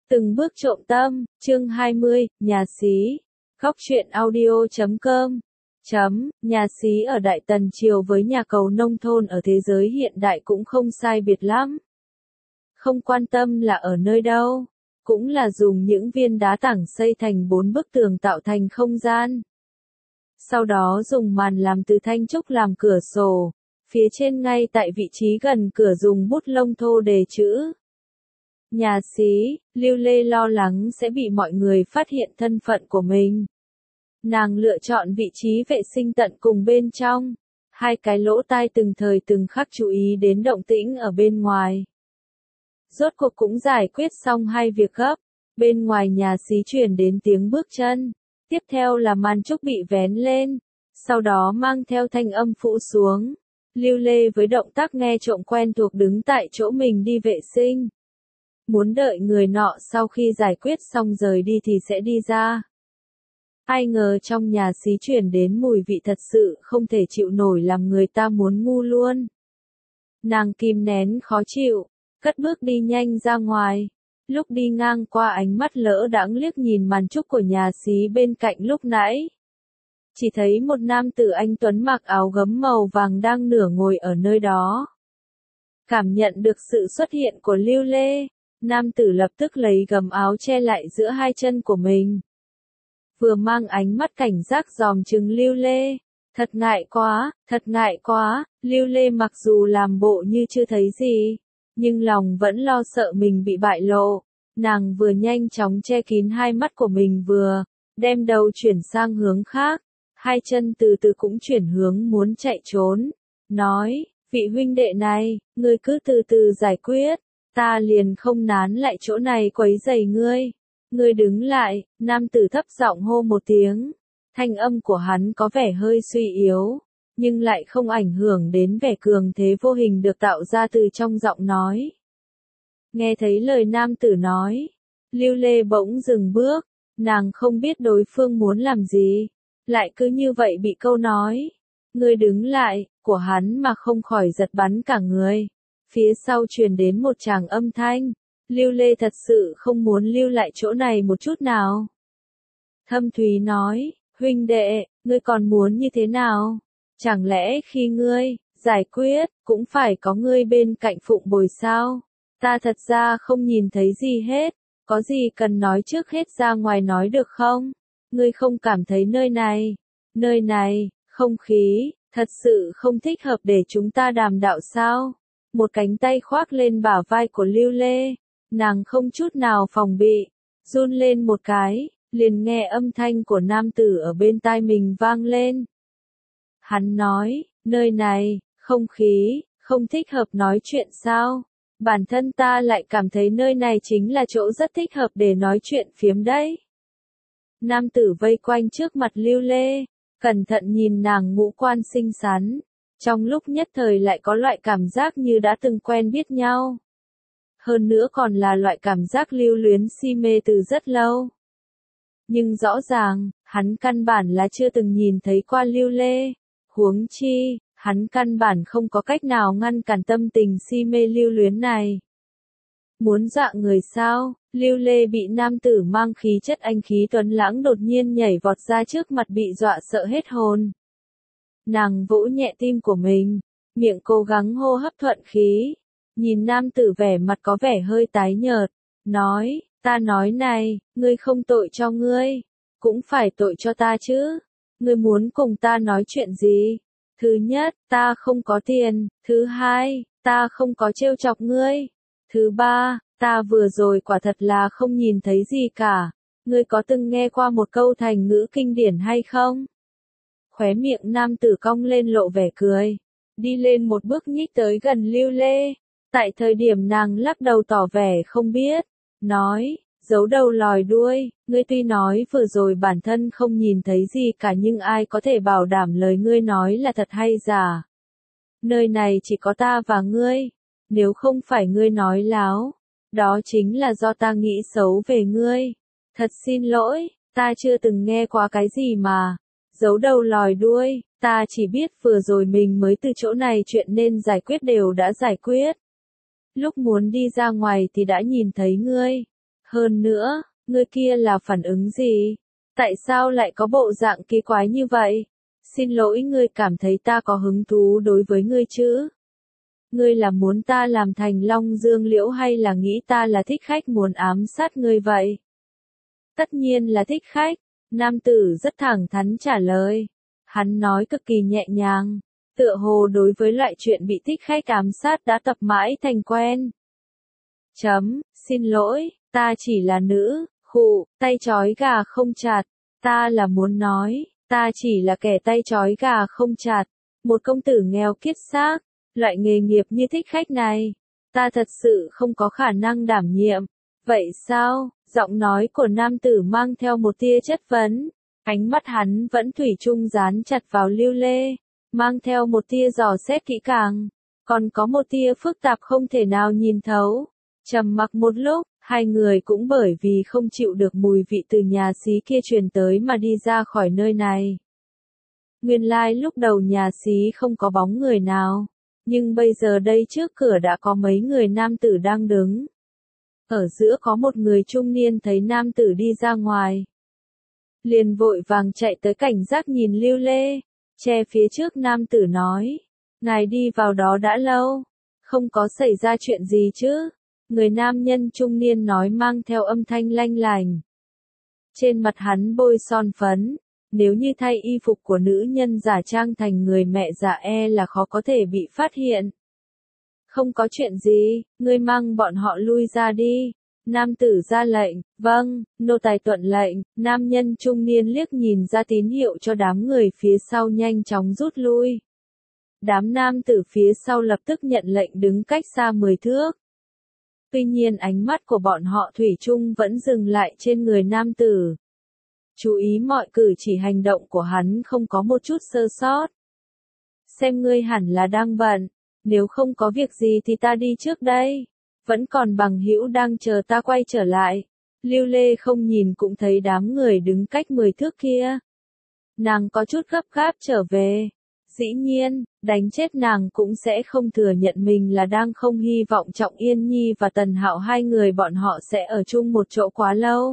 Từng bước trộm tâm, chương 20, nhà xí. Góc truyện audio.com. Nhà xí ở Đại Tần Triều với nhà cầu nông thôn ở thế giới hiện đại cũng không sai biệt lắm. Không quan tâm là ở nơi đâu, cũng là dùng những viên đá tảng xây thành 4 bức tường tạo thành không gian. Sau đó dùng màn làm từ thanh trúc làm cửa sổ, phía trên ngay tại vị trí gần cửa dùng bút lông thô đề chữ. Nhà xí, Lưu Lê lo lắng sẽ bị mọi người phát hiện thân phận của mình. Nàng lựa chọn vị trí vệ sinh tận cùng bên trong, hai cái lỗ tai từng thời từng khắc chú ý đến động tĩnh ở bên ngoài. Rốt cuộc cũng giải quyết xong hai việc gấp, bên ngoài nhà xí truyền đến tiếng bước chân, tiếp theo là màn trúc bị vén lên, sau đó mang theo thanh âm phụ xuống. Lưu Lê với động tác nghe trộm quen thuộc đứng tại chỗ mình đi vệ sinh. Muốn đợi người nọ sau khi giải quyết xong rời đi thì sẽ đi ra. Ai ngờ trong nhà xí truyền đến mùi vị thật sự không thể chịu nổi làm người ta muốn ngu luôn. Nàng kìm nén khó chịu, cất bước đi nhanh ra ngoài. Lúc đi ngang qua ánh mắt lỡ đãng liếc nhìn màn trúc của nhà xí bên cạnh lúc nãy. Chỉ thấy một nam tử anh tuấn mặc áo gấm màu vàng đang nửa ngồi ở nơi đó. Cảm nhận được sự xuất hiện của Lưu Lê, nam tử lập tức lấy gầm áo che lại giữa hai chân của mình. Vừa mang ánh mắt cảnh giác dòm chừng Lưu Lê. Thật ngại quá, Lưu Lê mặc dù làm bộ như chưa thấy gì, nhưng lòng vẫn lo sợ mình bị bại lộ. Nàng vừa nhanh chóng che kín hai mắt của mình vừa, đem đầu chuyển sang hướng khác, hai chân từ từ cũng chuyển hướng muốn chạy trốn. Nói, vị huynh đệ này, ngươi cứ từ từ giải quyết, ta liền không nán lại chỗ này quấy rầy ngươi. Ngươi đứng lại, nam tử thấp giọng hô một tiếng. Thanh âm của hắn có vẻ hơi suy yếu, nhưng lại không ảnh hưởng đến vẻ cường thế vô hình được tạo ra từ trong giọng nói. Nghe thấy lời nam tử nói, Lưu Lê bỗng dừng bước, nàng không biết đối phương muốn làm gì, lại cứ như vậy bị câu nói, ngươi đứng lại, của hắn mà không khỏi giật bắn cả người. Phía sau truyền đến một tràng âm thanh, Lưu Lê thật sự không muốn lưu lại chỗ này một chút nào. Thâm Thúy nói, huynh đệ, ngươi còn muốn như thế nào? Chẳng lẽ khi ngươi giải quyết, cũng phải có ngươi bên cạnh phụng bồi sao? Ta thật ra không nhìn thấy gì hết, có gì cần nói trước hết ra ngoài nói được không? Ngươi không cảm thấy nơi này, không khí, thật sự không thích hợp để chúng ta đàm đạo sao? Một cánh tay khoác lên bả vai của Lưu Lê, nàng không chút nào phòng bị, run lên một cái, liền nghe âm thanh của nam tử ở bên tai mình vang lên. Hắn nói, nơi này, không khí, không thích hợp nói chuyện sao? Bản thân ta lại cảm thấy nơi này chính là chỗ rất thích hợp để nói chuyện phiếm đấy. Nam tử vây quanh trước mặt Lưu Lê, cẩn thận nhìn nàng ngũ quan xinh xắn, trong lúc nhất thời lại có loại cảm giác như đã từng quen biết nhau. Hơn nữa còn là loại cảm giác lưu luyến si mê từ rất lâu. Nhưng rõ ràng, hắn căn bản là chưa từng nhìn thấy qua Lưu Lê. Huống chi, hắn căn bản không có cách nào ngăn cản tâm tình si mê lưu luyến này. Muốn dọa người sao? Lưu Lê bị nam tử mang khí chất anh khí tuấn lãng đột nhiên nhảy vọt ra trước mặt bị dọa sợ hết hồn. Nàng vỗ nhẹ tim của mình, miệng cố gắng hô hấp thuận khí. Nhìn nam tử vẻ mặt có vẻ hơi tái nhợt, nói, ta nói này, ngươi không tội cho ngươi, cũng phải tội cho ta chứ. Ngươi muốn cùng ta nói chuyện gì? Thứ nhất, ta không có tiền. Thứ hai, ta không có trêu chọc ngươi. Thứ ba, ta vừa rồi quả thật là không nhìn thấy gì cả. Ngươi có từng nghe qua một câu thành ngữ kinh điển hay không? Khóe miệng nam tử cong lên lộ vẻ cười, đi lên một bước nhích tới gần Lưu Lê. Tại thời điểm nàng lắc đầu tỏ vẻ không biết, nói, giấu đầu lòi đuôi, ngươi tuy nói vừa rồi bản thân không nhìn thấy gì cả nhưng ai có thể bảo đảm lời ngươi nói là thật hay giả. Nơi này chỉ có ta và ngươi, nếu không phải ngươi nói láo, đó chính là do ta nghĩ xấu về ngươi. Thật xin lỗi, ta chưa từng nghe qua cái gì mà giấu đầu lòi đuôi, ta chỉ biết vừa rồi mình mới từ chỗ này chuyện nên giải quyết đều đã giải quyết. Lúc muốn đi ra ngoài thì đã nhìn thấy ngươi. Hơn nữa, ngươi kia là phản ứng gì? Tại sao lại có bộ dạng kỳ quái như vậy? Xin lỗi, ngươi cảm thấy ta có hứng thú đối với ngươi chứ? Ngươi là muốn ta làm thành Long Dương Liễu hay là nghĩ ta là thích khách muốn ám sát ngươi vậy? Tất nhiên là thích khách, nam tử rất thẳng thắn trả lời. Hắn nói cực kỳ nhẹ nhàng, tựa hồ đối với loại chuyện bị thích khách ám sát đã tập mãi thành quen. Xin lỗi, ta chỉ là nữ, tay trói gà không chặt. Ta là muốn nói, ta chỉ là kẻ tay trói gà không chặt, một công tử nghèo kiết xác, loại nghề nghiệp như thích khách này, ta thật sự không có khả năng đảm nhiệm. Vậy sao? Giọng nói của nam tử mang theo một tia chất vấn, ánh mắt hắn vẫn thủy chung dán chặt vào Lưu Lê, mang theo một tia dò xét kỹ càng, còn có một tia phức tạp không thể nào nhìn thấu. Trầm mặc một lúc, hai người cũng bởi vì không chịu được mùi vị từ nhà xí kia truyền tới mà đi ra khỏi nơi này. Nguyên lai lúc đầu nhà xí không có bóng người nào, nhưng bây giờ đây trước cửa đã có mấy người nam tử đang đứng. Ở giữa có một người trung niên thấy nam tử đi ra ngoài, liền vội vàng chạy tới cảnh giác nhìn Lưu Lê, che phía trước nam tử nói, ngài đi vào đó đã lâu, không có xảy ra chuyện gì chứ? Người nam nhân trung niên nói mang theo âm thanh lanh lành. Trên mặt hắn bôi son phấn, nếu như thay y phục của nữ nhân giả trang thành người mẹ già là khó có thể bị phát hiện. Không có chuyện gì, ngươi mang bọn họ lui ra đi. Nam tử ra lệnh, vâng, nô tài tuận lệnh. Nam nhân trung niên liếc nhìn ra tín hiệu cho đám người phía sau nhanh chóng rút lui. Đám nam tử phía sau lập tức nhận lệnh đứng cách xa 10 thước. Tuy nhiên ánh mắt của bọn họ thủy chung vẫn dừng lại trên người nam tử. Chú ý mọi cử chỉ hành động của hắn không có một chút sơ sót. Xem ngươi hẳn là đang bận, nếu không có việc gì thì ta đi trước đây. Vẫn còn bằng hữu đang chờ ta quay trở lại. Lưu Lê không nhìn cũng thấy đám người đứng cách 10 thước kia. Nàng có chút gấp gáp trở về. Dĩ nhiên, đánh chết nàng cũng sẽ không thừa nhận mình là đang không hy vọng Trọng Yên Nhi và Tần Hạo hai người bọn họ sẽ ở chung một chỗ quá lâu.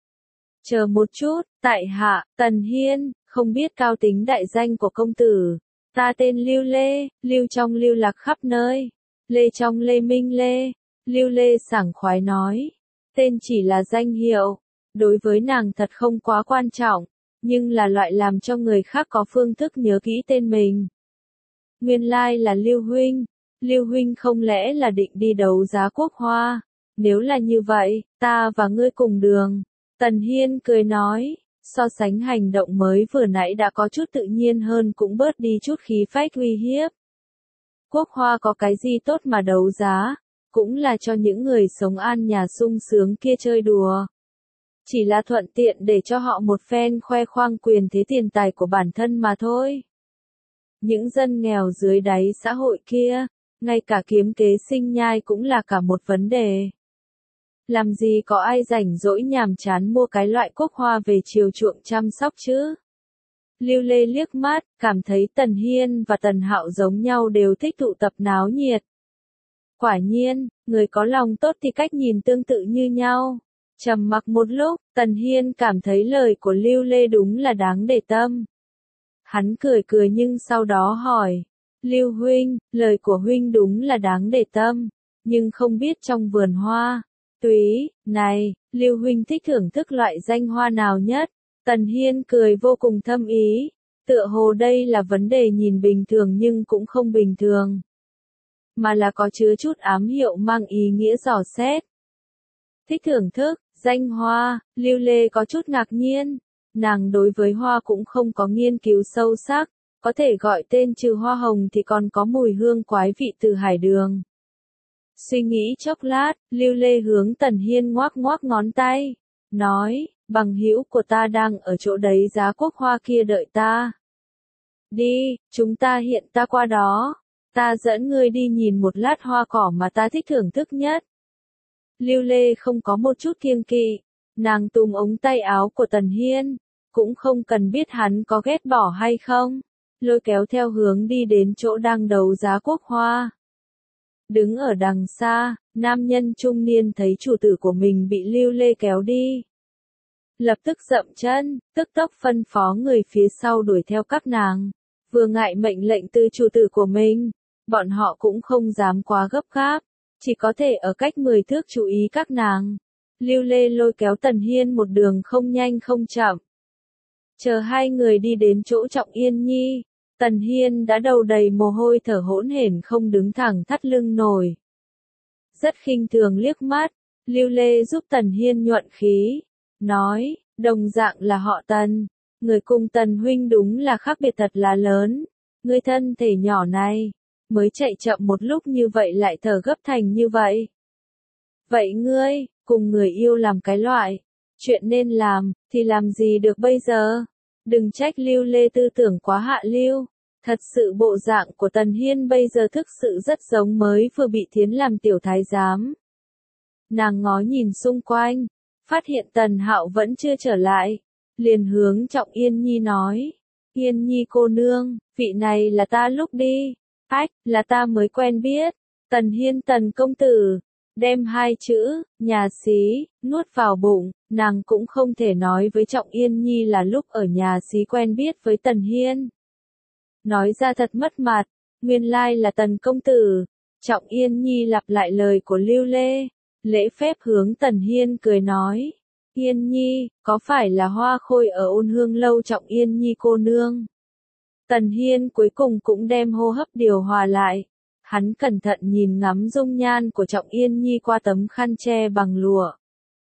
Chờ một chút, tại hạ, Tần Hiên, không biết cao tính đại danh của công tử. Ta tên Lưu Lê, lưu trong lưu lạc khắp nơi. Lê trong Lê Minh Lê. Lưu Lê sảng khoái nói. Tên chỉ là danh hiệu. Đối với nàng thật không quá quan trọng. Nhưng là loại làm cho người khác có phương thức nhớ kỹ tên mình. Nguyên lai là Lưu Huynh. Lưu Huynh không lẽ là định đi đấu giá quốc hoa? Nếu là như vậy, ta và ngươi cùng đường. Tần Hiên cười nói, so sánh hành động mới vừa nãy đã có chút tự nhiên hơn cũng bớt đi chút khí phách uy hiếp. Quốc hoa có cái gì tốt mà đấu giá? Cũng là cho những người sống an nhà sung sướng kia chơi đùa. Chỉ là thuận tiện để cho họ một phen khoe khoang quyền thế tiền tài của bản thân mà thôi. Những dân nghèo dưới đáy xã hội kia, ngay cả kiếm kế sinh nhai cũng là cả một vấn đề. Làm gì có ai rảnh rỗi nhàm chán mua cái loại quốc hoa về chiều chuộng chăm sóc chứ? Lưu Lê liếc mắt, cảm thấy Tần Hiên và Tần Hạo giống nhau đều thích tụ tập náo nhiệt. Quả nhiên, người có lòng tốt thì cách nhìn tương tự như nhau. Trầm mặc một lúc, Tần Hiên cảm thấy lời của Lưu Lê đúng là đáng để tâm. Hắn cười cười nhưng sau đó hỏi, Lưu Huynh, lời của Huynh đúng là đáng để tâm, nhưng không biết trong vườn hoa, túy, này, Lưu Huynh thích thưởng thức loại danh hoa nào nhất? Tần Hiên cười vô cùng thâm ý, tựa hồ đây là vấn đề nhìn bình thường nhưng cũng không bình thường, mà là có chứa chút ám hiệu mang ý nghĩa dò xét. Thích thưởng thức, danh hoa, Lưu Lê có chút ngạc nhiên, nàng đối với hoa cũng không có nghiên cứu sâu sắc, có thể gọi tên trừ hoa hồng thì còn có mùi hương quái vị từ hải đường. Suy nghĩ chốc lát, Lưu Lê hướng Tần Hiên ngoác ngoác ngón tay, nói, bằng hữu của ta đang ở chỗ đấy giá quốc hoa kia đợi ta. Đi, chúng ta hiện ta qua đó, ta dẫn ngươi đi nhìn một lát hoa cỏ mà ta thích thưởng thức nhất. Lưu Lê không có một chút kiêng kỵ, nàng túm ống tay áo của Tần Hiên, cũng không cần biết hắn có ghét bỏ hay không, lôi kéo theo hướng đi đến chỗ đang đấu giá quốc hoa. Đứng ở đằng xa, Nam nhân trung niên thấy chủ tử của mình bị Lưu Lê kéo đi. Lập tức dậm chân, tức tốc phân phó người phía sau đuổi theo các nàng. Vừa ngại mệnh lệnh từ chủ tử của mình, bọn họ cũng không dám quá gấp gáp, chỉ có thể ở cách 10 thước chú ý các nàng. Lưu Lê lôi kéo Tần Hiên một đường không nhanh không chậm. Chờ hai người đi đến chỗ Trọng Yên Nhi, Tần Hiên đã đầu đầy mồ hôi thở hỗn hển không đứng thẳng thắt lưng nổi. Rất khinh thường liếc mắt, Lưu Lê giúp Tần Hiên nhuận khí, nói, đồng dạng là họ Tần, người cùng Tần huynh đúng là khác biệt thật là lớn, người thân thể nhỏ này, mới chạy chậm một lúc như vậy lại thở gấp thành như vậy. Vậy ngươi, cùng người yêu làm cái loại, chuyện nên làm, thì làm gì được bây giờ? Đừng trách Lưu Lê tư tưởng quá hạ lưu. Thật sự bộ dạng của Tần Hiên bây giờ thực sự rất giống mới vừa bị thiến làm tiểu thái giám. Nàng ngó nhìn xung quanh, phát hiện Tần Hạo vẫn chưa trở lại, liền hướng Trọng Yên Nhi nói, Yên Nhi cô nương, vị này là ta lúc đi, ách, là ta mới quen biết, Tần Hiên Tần công tử, đem hai chữ, nhà xí, nuốt vào bụng, nàng cũng không thể nói với Trọng Yên Nhi là lúc ở nhà xí quen biết với Tần Hiên. Nói ra thật mất mặt, nguyên lai là Tần công tử. Trọng Yên Nhi lặp lại lời của Lưu Lê, lễ phép hướng Tần Hiên cười nói, Yên Nhi, có phải là Hoa Khôi ở Ôn Hương lâu Trọng Yên Nhi cô nương? Tần Hiên cuối cùng cũng đem hô hấp điều hòa lại, hắn cẩn thận nhìn ngắm dung nhan của Trọng Yên Nhi qua tấm khăn che bằng lụa.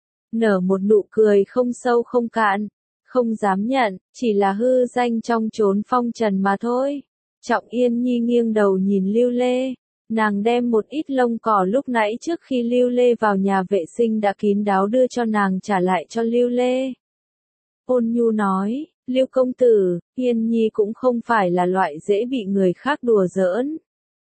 Nở một nụ cười không sâu không cạn. Không dám nhận, chỉ là hư danh trong chốn phong trần mà thôi. Trọng Yên Nhi nghiêng đầu nhìn Lưu Lê, nàng đem một ít lông cỏ lúc nãy trước khi Lưu Lê vào nhà vệ sinh đã kín đáo đưa cho nàng trả lại cho Lưu Lê. Ôn nhu nói, Lưu công tử, Yên Nhi cũng không phải là loại dễ bị người khác đùa giỡn.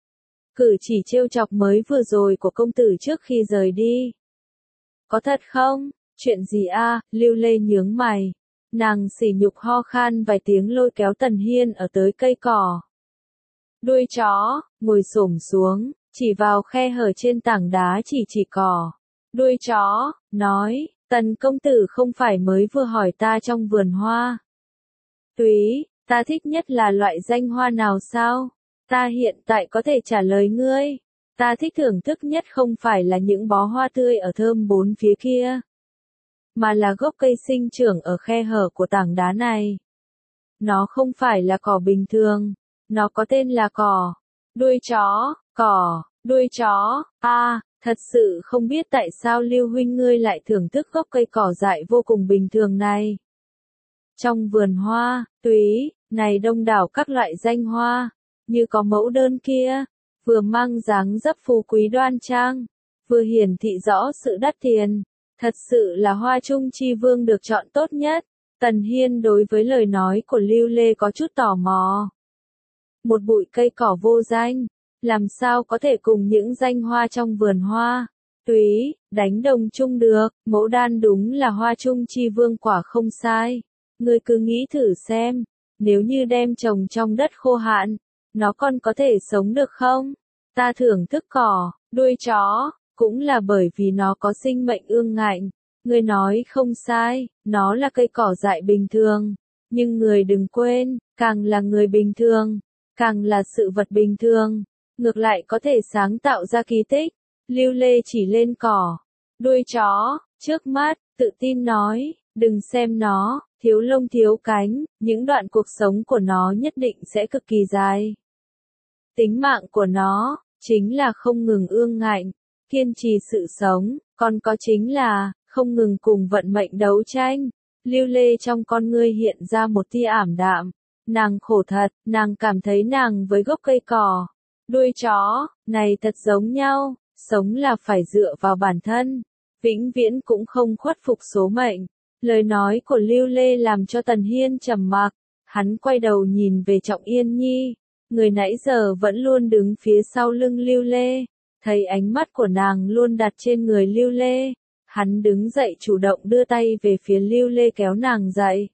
Cử chỉ trêu chọc mới vừa rồi của công tử trước khi rời đi. Có thật không? Chuyện gì a? Lưu Lê nhướng mày. Nàng sỉ nhục ho khan vài tiếng lôi kéo Tần Hiên ở tới cây cỏ. Đuôi chó, ngồi xổm xuống, chỉ vào khe hở trên tảng đá chỉ cỏ. Đuôi chó, nói, Tần công tử không phải mới vừa hỏi ta trong vườn hoa. Túy, ta thích nhất là loại danh hoa nào sao? Ta hiện tại có thể trả lời ngươi. Ta thích thưởng thức nhất không phải là những bó hoa tươi ở thơm bốn phía kia, mà là gốc cây sinh trưởng ở khe hở của tảng đá này. Nó không phải là cỏ bình thường, nó có tên là cỏ. Đuôi chó, cỏ, đuôi chó, thật sự không biết tại sao Lưu huynh ngươi lại thưởng thức gốc cây cỏ dại vô cùng bình thường này. Trong vườn hoa, túy, này đông đảo các loại danh hoa, như có mẫu đơn kia, vừa mang dáng dấp phú quý đoan trang, vừa hiển thị rõ sự đắt tiền. Thật sự là hoa trung chi vương được chọn tốt nhất. Tần Hiên đối với lời nói của Lưu Lê có chút tò mò. Một bụi cây cỏ vô danh, làm sao có thể cùng những danh hoa trong vườn hoa, túy, đánh đồng chung được, mẫu đan đúng là hoa trung chi vương quả không sai. Ngươi cứ nghĩ thử xem, nếu như đem trồng trong đất khô hạn, nó còn có thể sống được không? Ta thưởng thức cỏ, đuôi chó, cũng là bởi vì nó có sinh mệnh ương ngạnh. Người nói không sai, nó là cây cỏ dại bình thường. Nhưng người đừng quên, càng là người bình thường, càng là sự vật bình thường, ngược lại có thể sáng tạo ra kỳ tích. Lưu Lê chỉ lên cỏ, đuôi chó, trước mắt, tự tin nói, đừng xem nó, thiếu lông thiếu cánh, những đoạn cuộc sống của nó nhất định sẽ cực kỳ dài. Tính mạng của nó, chính là không ngừng ương ngạnh, kiên trì sự sống, còn có chính là, không ngừng cùng vận mệnh đấu tranh. Lưu Lê trong con ngươi hiện ra một tia ảm đạm. Nàng khổ thật, nàng cảm thấy nàng với gốc cây cỏ, đuôi chó, này thật giống nhau, sống là phải dựa vào bản thân, vĩnh viễn cũng không khuất phục số mệnh. Lời nói của Lưu Lê làm cho Tần Hiên trầm mặc, hắn quay đầu nhìn về Trọng Yên Nhi, người nãy giờ vẫn luôn đứng phía sau lưng Lưu Lê, thấy ánh mắt của nàng luôn đặt trên người Lưu Lê, hắn đứng dậy chủ động đưa tay về phía Lưu Lê kéo nàng dậy.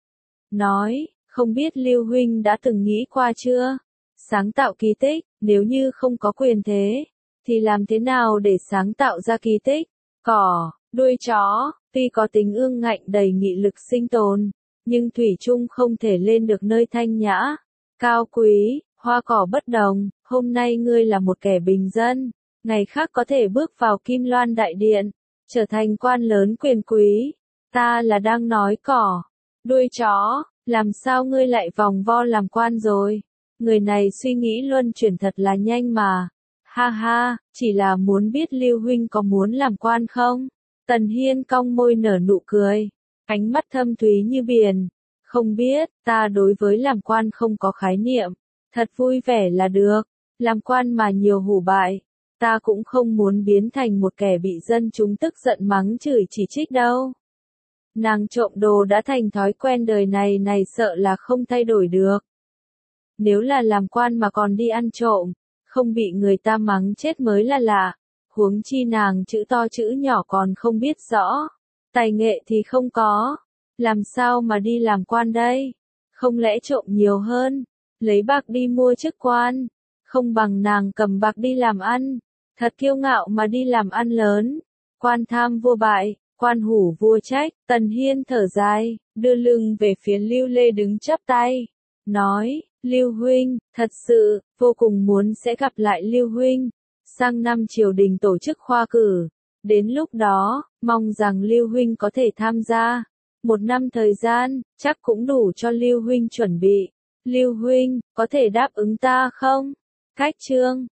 Nói, không biết Lưu huynh đã từng nghĩ qua chưa? Sáng tạo kỳ tích, nếu như không có quyền thế, thì làm thế nào để sáng tạo ra kỳ tích? Cỏ, đuôi chó, tuy có tính ương ngạnh đầy nghị lực sinh tồn, nhưng thủy chung không thể lên được nơi thanh nhã, cao quý, hoa cỏ bất đồng. Hôm nay ngươi là một kẻ bình dân, ngày khác có thể bước vào Kim Loan Đại Điện, trở thành quan lớn quyền quý. Ta là đang nói cỏ, đuôi chó, làm sao ngươi lại vòng vo làm quan rồi? Người này suy nghĩ luân chuyển thật là nhanh mà. Ha ha, chỉ là muốn biết Lưu huynh có muốn làm quan không? Tần Hiên cong môi nở nụ cười, ánh mắt thâm thúy như biển. Không biết, ta đối với làm quan không có khái niệm, thật vui vẻ là được, làm quan mà nhiều hủ bại, ta cũng không muốn biến thành một kẻ bị dân chúng tức giận mắng chửi chỉ trích đâu. Nàng trộm đồ đã thành thói quen đời này sợ là không thay đổi được. Nếu là làm quan mà còn đi ăn trộm, không bị người ta mắng chết mới là lạ, huống chi nàng chữ to chữ nhỏ còn không biết rõ, tài nghệ thì không có, làm sao mà đi làm quan đây? Không lẽ trộm nhiều hơn, lấy bạc đi mua chức quan, không bằng nàng cầm bạc đi làm ăn, thật kiêu ngạo mà đi làm ăn lớn, quan tham vua bại, quan hủ vua trách. Tần Hiên thở dài, đưa lưng về phía Lưu Lê đứng chắp tay, nói, Lưu huynh, thật sự, vô cùng muốn sẽ gặp lại Lưu huynh, sang năm triều đình tổ chức khoa cử, đến lúc đó, mong rằng Lưu huynh có thể tham gia, 1 năm thời gian, chắc cũng đủ cho Lưu huynh chuẩn bị, Lưu huynh, có thể đáp ứng ta không? Cách chương